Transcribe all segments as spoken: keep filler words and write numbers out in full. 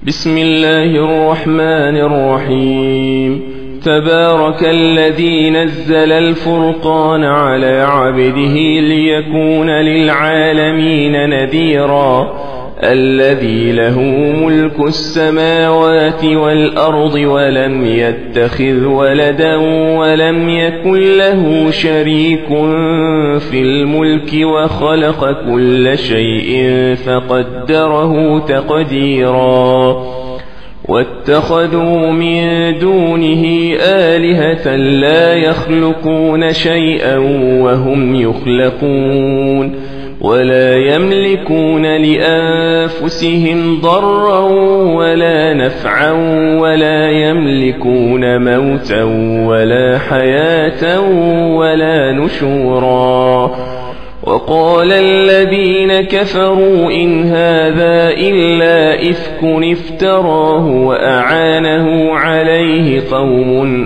بسم الله الرحمن الرحيم. تبارك الذي نزل الفرقان على عبده ليكون للعالمين نذيرا. الذي له ملك السماوات والأرض ولم يتخذ ولدا ولم يكن له شريك في الملك وخلق كل شيء فقدره تقديرا. واتخذوا من دونه آلهة لا يخلقون شيئا وهم يخلقون ولا يملكون لأنفسهم ضرا ولا نفعا ولا يملكون موتا ولا حياة ولا نشورا. وقال الذين كفروا إن هذا إلا إفك افتراه وأعانه عليه قوم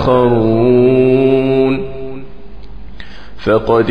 آخرون فقد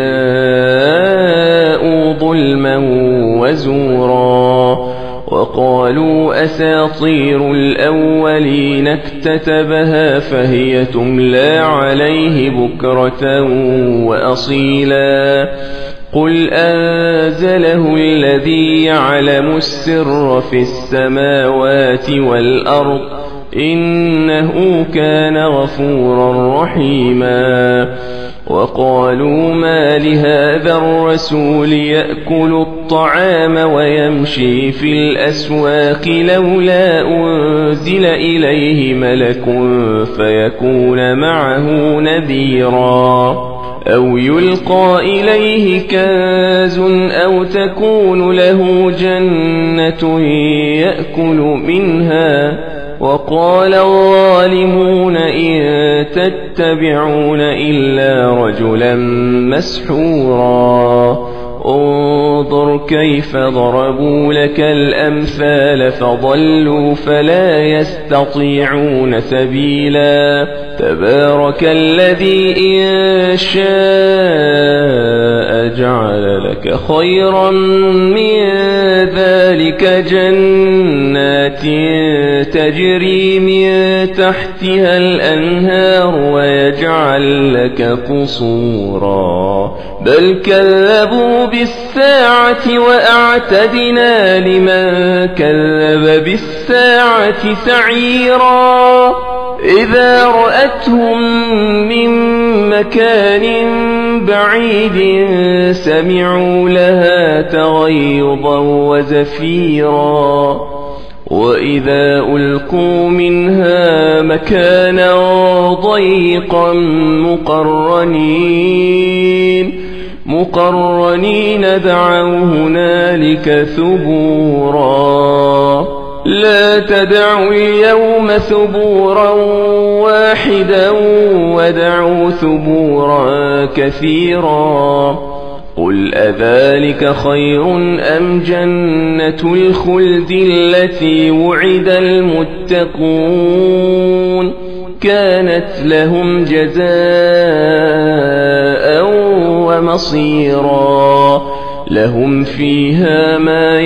جاءوا ظلما وزورا. وقالوا أساطير الأولين اكتتبها فهي تملى عليه بكرة وأصيلا. قل أنزله الذي يعلم السر في السماوات والأرض إنه كان غفورا رحيما. وقالوا ما لهذا الرسول يأكل الطعام ويمشي في الأسواق لولا أنزل إليه ملك فيكون معه نذيرا. أو يلقى إليه كنز أو تكون له جنة يأكل منها. وقال الظالمون إن تتبعون إلا رجلا مسحورا. انظر كيف ضربوا لك الأمثال فضلوا فلا يستطيعون سبيلا. تبارك الذي إن شاء جعل لك خيرا من ذلك جنات تجري من تحتها الأنهار ويجعل لك قصورا. بل كذبوا بالساعة وأعتدنا لمن كذب بالساعة سعيرا. إذا رأتهم من مكان بعيد سمعوا لها تغيظا وزفيرا. وإذا ألقوا منها مكانا ضيقا مقرنين مقرنين دعوا هنالك ثبورا. لا تدعوا اليوم ثبورا واحدا ودعوا ثبورا كثيرا. قل أذلك خير أم جنة الخلد التي وعد المتقون كانت لهم جزاء ومصيرا. لهم فيها ما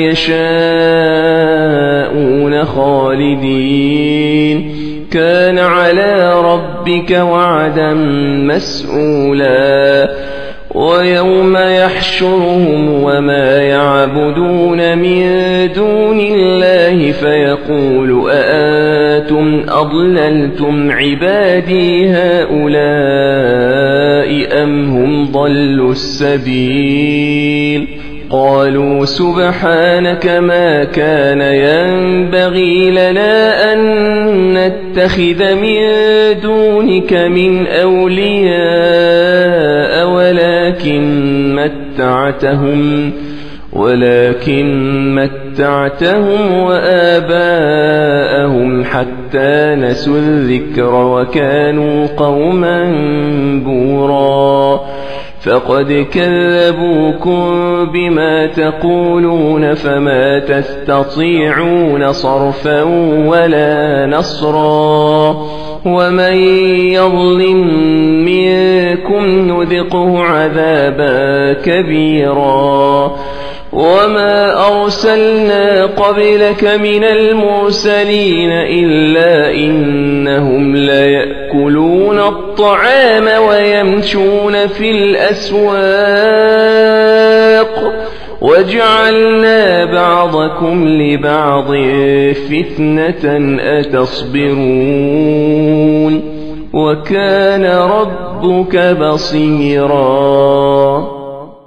يشاءون خالدين كان على ربك وعدا مسئولا. ويوم يحشرهم وما يعبدون من دون الله فيقول أأنتم أضللتم عبادي هؤلاء أم هم ضلوا السبيل. قالوا سبحانك ما كان ينبغي لنا أن نتخذ من دونك من أولياء ولكن متعتهم ولكن متعتهم وآباءهم حتى نسوا الذكر وكانوا قوما بورا. فقد كذبوكم بما تقولون فما تستطيعون صرفا ولا نصرا. ومن يظلم منكم نذقه عذابا كبيرا. وما أرسلنا قبلك من المرسلين إلا إنهم ليأكلون الطعام ويمشون في الأسواق وجعلنا بعضكم لبعض فتنة أتصبرون وكان ربك بصيرا.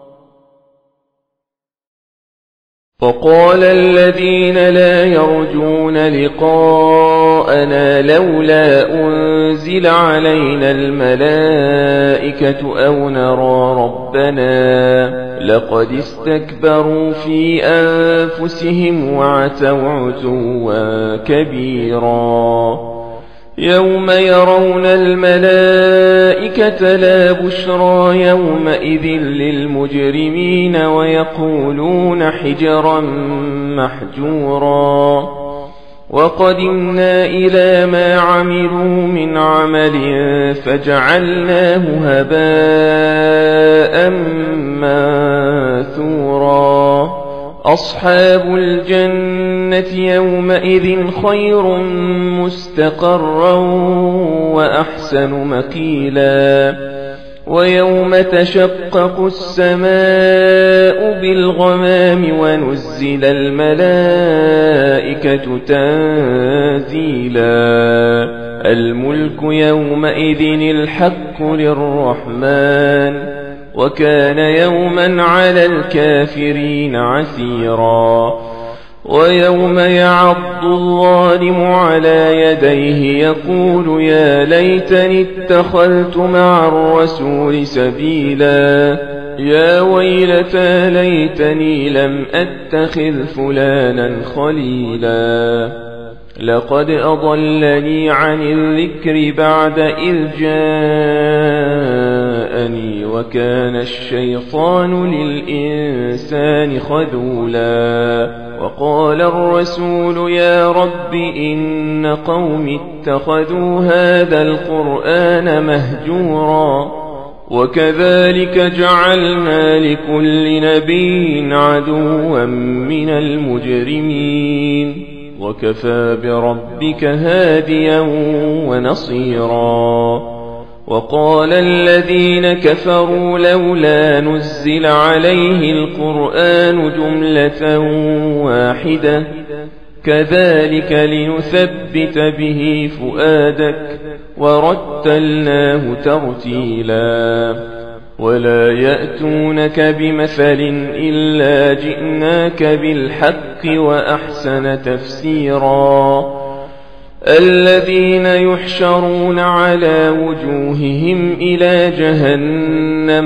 وقال الذين لا يرجون لقاءنا لولا أنزل علينا الملائكة أو نرى ربنا لقد استكبروا في أنفسهم وعتوا عتوا كبيرا. يوم يرون الملائكة لا بشرى يومئذ للمجرمين ويقولون حجرا محجورا. وقدمنا إلى ما عملوا من عمل فجعلناه هباء منثورا. أصحاب الجنة يومئذ خير مستقرا وأحسن مقيلا. ويوم تشقق السماء بالغمام ونزل الملائكة تنزيلا. الملك يومئذ الحق للرحمن وكان يوما على الكافرين عسيرا. ويوم يعض الظالم على يديه يقول يا ليتني اتخذت مع الرسول سبيلا. يا ويلتى ليتني لم أتخذ فلانا خليلا. لقد أضلني عن الذكر بعد إذ جاءني وكان الشيطان للإنسان خذولا. وقال الرسول يا رب إن قوم اتخذوا هذا القرآن مهجورا. وكذلك جعلنا لكل نبي عدوا من المجرمين وكفى بربك هاديا ونصيرا. وقال الذين كفروا لولا نزل عليه القرآن جملة واحدة كذلك لنثبت به فؤادك ورتلناه ترتيلا. ولا يأتونك بمثل إلا جئناك بالحق وأحسن تفسيرا. الذين يحشرون على وجوههم إلى جهنم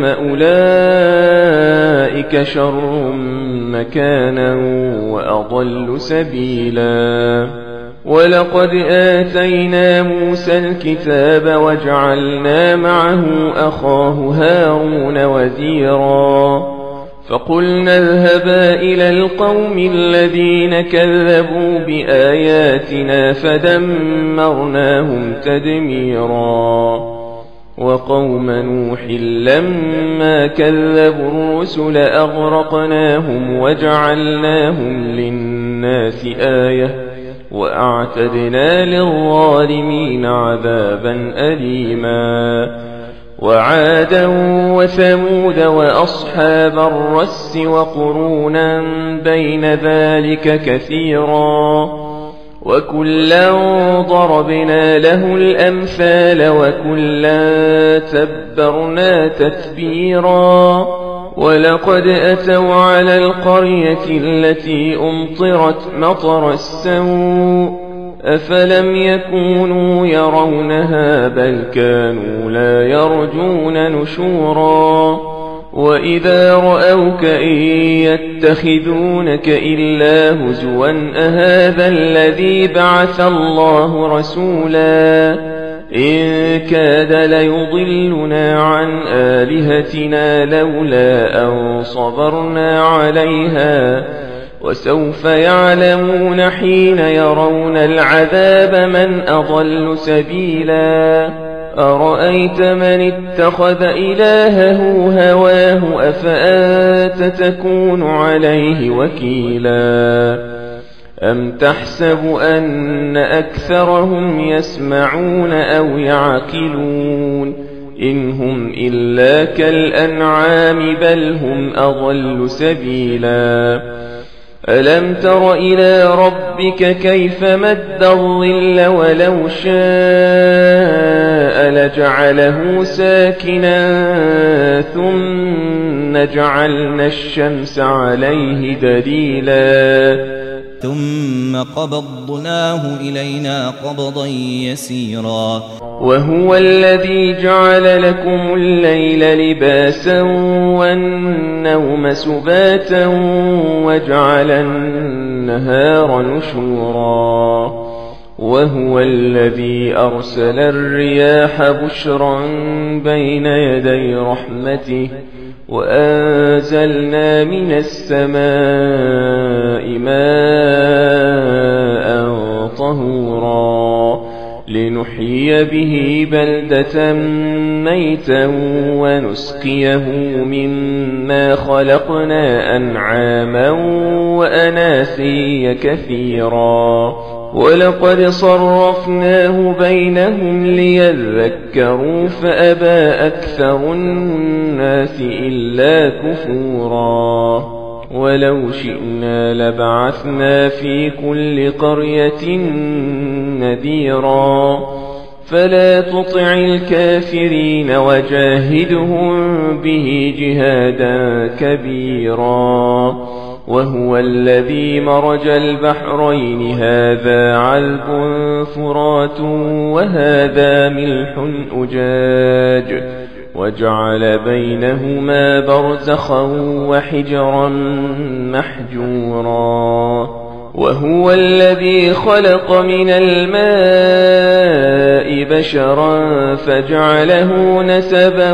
أولئك شر مكانا وأضل سبيلا. ولقد آتينا موسى الكتاب وجعلنا معه أخاه هارون وزيرا. فقلنا اذهبا إلى القوم الذين كذبوا بآياتنا فدمرناهم تدميرا. وقوم نوح لما كذبوا الرسل أغرقناهم وجعلناهم للناس آية وأعتدنا للظالمين عذابا أليما. وعادا وثمود وأصحاب الرس وقرونا بين ذلك كثيرا. وكلا ضربنا له الأمثال وكلا تبرنا تتبيرا. ولقد أتوا على القرية التي أمطرت مطر السوء أفلم يكونوا يرونها بل كانوا لا يرجون نشورا. وإذا رأوك إن يتخذونك إلا هزوا أهذا الذي بعث الله رسولا إن كاد ليضلنا عن آلهتنا لولا أن صبرنا عليها. وسوف يعلمون حين يرون العذاب من أضل سبيلا. أرأيت من اتخذ إلهه هواه أفأنت تكون عليه وكيلا أم تحسب أن أكثرهم يسمعون أو يعقلون إن هم إلا كالأنعام بل هم أضل سبيلا ألم تر إلى ربك كيف مد الظل ولو شاء لجعله ساكنا ثم جعلنا الشمس عليه دليلا ثم قبضناه إلينا قبضا يسيرا وهو الذي جعل لكم الليل لباسا والنوم سباتا وجعل النهار نشورا وهو الذي أرسل الرياح بشرا بين يدي رحمته وأنزلنا من السماء ماء طهورا لنحيي به بلدة ميتا ونسقيه مما خلقنا أنعاما وأناسيا كثيرا ولقد صرفناه بينهم ليذكروا فأبى أكثر الناس إلا كفورا ولو شئنا لبعثنا في كل قرية نذيرا فلا تطع الكافرين وجاهدهم به جهادا كبيرا وهو الذي مرج البحرين هذا عذب فرات وهذا ملح أجاج وجعل بينهما برزخا وحجرا محجورا وهو الذي خلق من الماء بشرا فجعله نسبا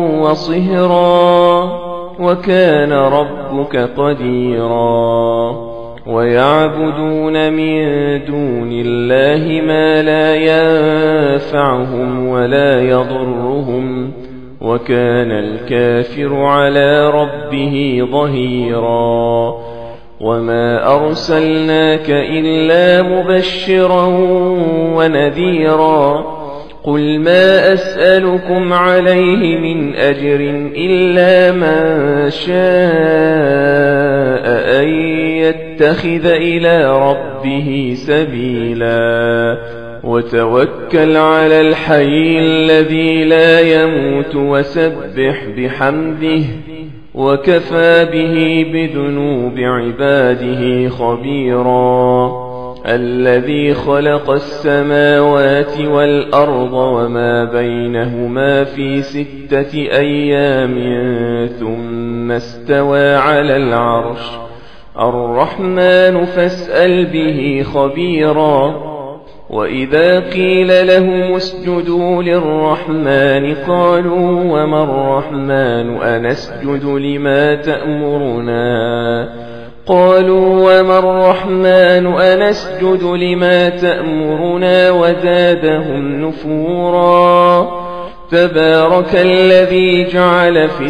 وصهرا وكان ربك قديرا ويعبدون من دون الله ما لا ينفعهم ولا يضرهم وكان الكافر على ربه ظهيرا وما أرسلناك إلا مبشرا ونذيرا قل ما أسألكم عليه من أجر إلا من شاء أن يتخذ إلى ربه سبيلا وتوكل على الحي الذي لا يموت وسبح بحمده وكفى به بذنوب عباده خبيرا الذي خلق السماوات والأرض وما بينهما في ستة أيام ثم استوى على العرش الرحمن فاسأل به خبيرا وإذا قيل لهم اسجدوا للرحمن قالوا وما الرحمن أنسجد لما تأمرنا قالوا وما الرحمن أنسجد لما تأمرنا وزادهم نفورا تبارك الذي جعل في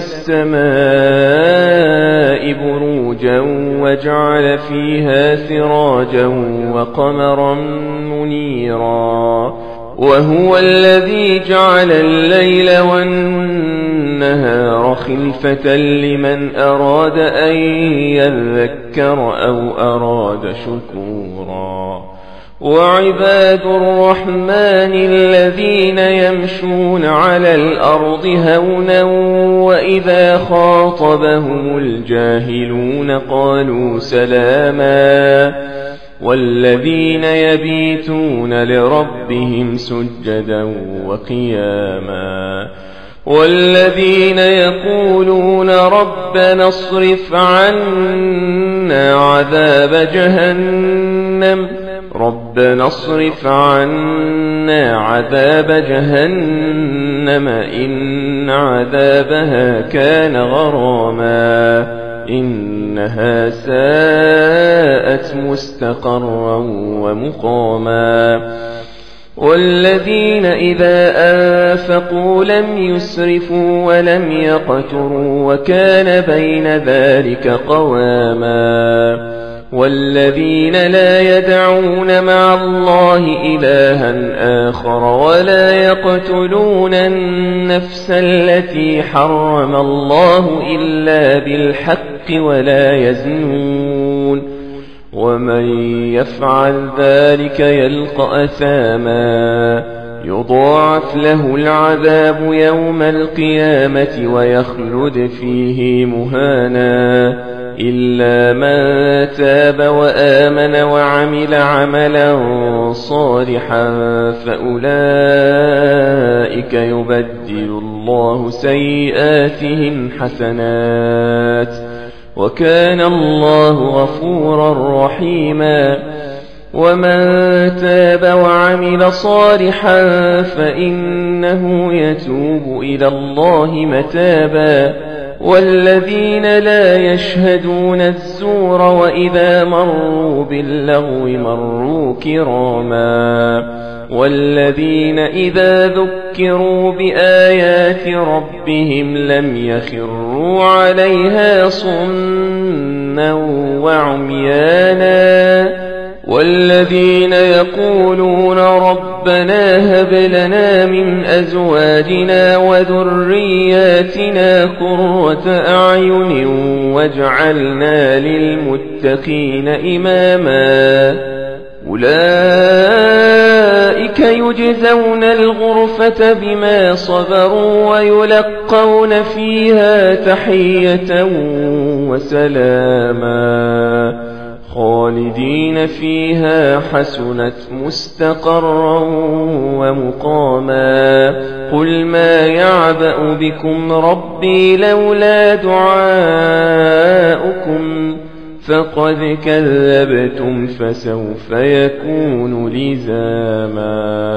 السماء بروجا وجعل فيها سراجا وقمرا منيرا وهو الذي جعل الليل والنهار خلفة لمن أراد أن يذكر أو أراد شكورا وعباد الرحمن الذين يمشون على الأرض هونا وإذا خاطبهم الجاهلون قالوا سلاما والذين يبيتون لربهم سجدا وقياما والذين يقولون ربنا اصرف عنا عذاب جهنم ربنا اصرف عنا عذاب جهنم إن عذابها كان غراما إنها ساءت مستقرا ومقاما والذين إذا أنفقوا لم يسرفوا ولم يقتروا وكان بين ذلك قواما والذين لا يدعون مع الله إلها آخر ولا يقتلون النفس التي حرم الله إلا بالحق ولا يزنون ومن يفعل ذلك يلقى أثاما يضاعف له العذاب يوم القيامة ويخلد فيه مهانا إلا من تاب وآمن وعمل عملا صالحا فأولئك يبدل الله سيئاتهم حسنات وكان الله غفورا رحيما ومن تاب وعمل صالحا فإنه يتوب إلى الله متابا والذين لا يشهدون الزور وإذا مروا باللغو مروا كراما والذين إذا ذكروا بآيات ربهم لم يخروا عليها صما وعميانا والذين يقولون ربنا هب لنا من أزواجنا وذرياتنا قرة أعين واجعلنا للمتقين إماما أولئك يجزون الغرفة بما صبروا ويلقون فيها تحية وسلاما خالدين فيها حسنت مستقرا ومقاما قل ما يعبأ بكم ربي لولا دعاؤكم فقد كذبتم فسوف يكون لزاما.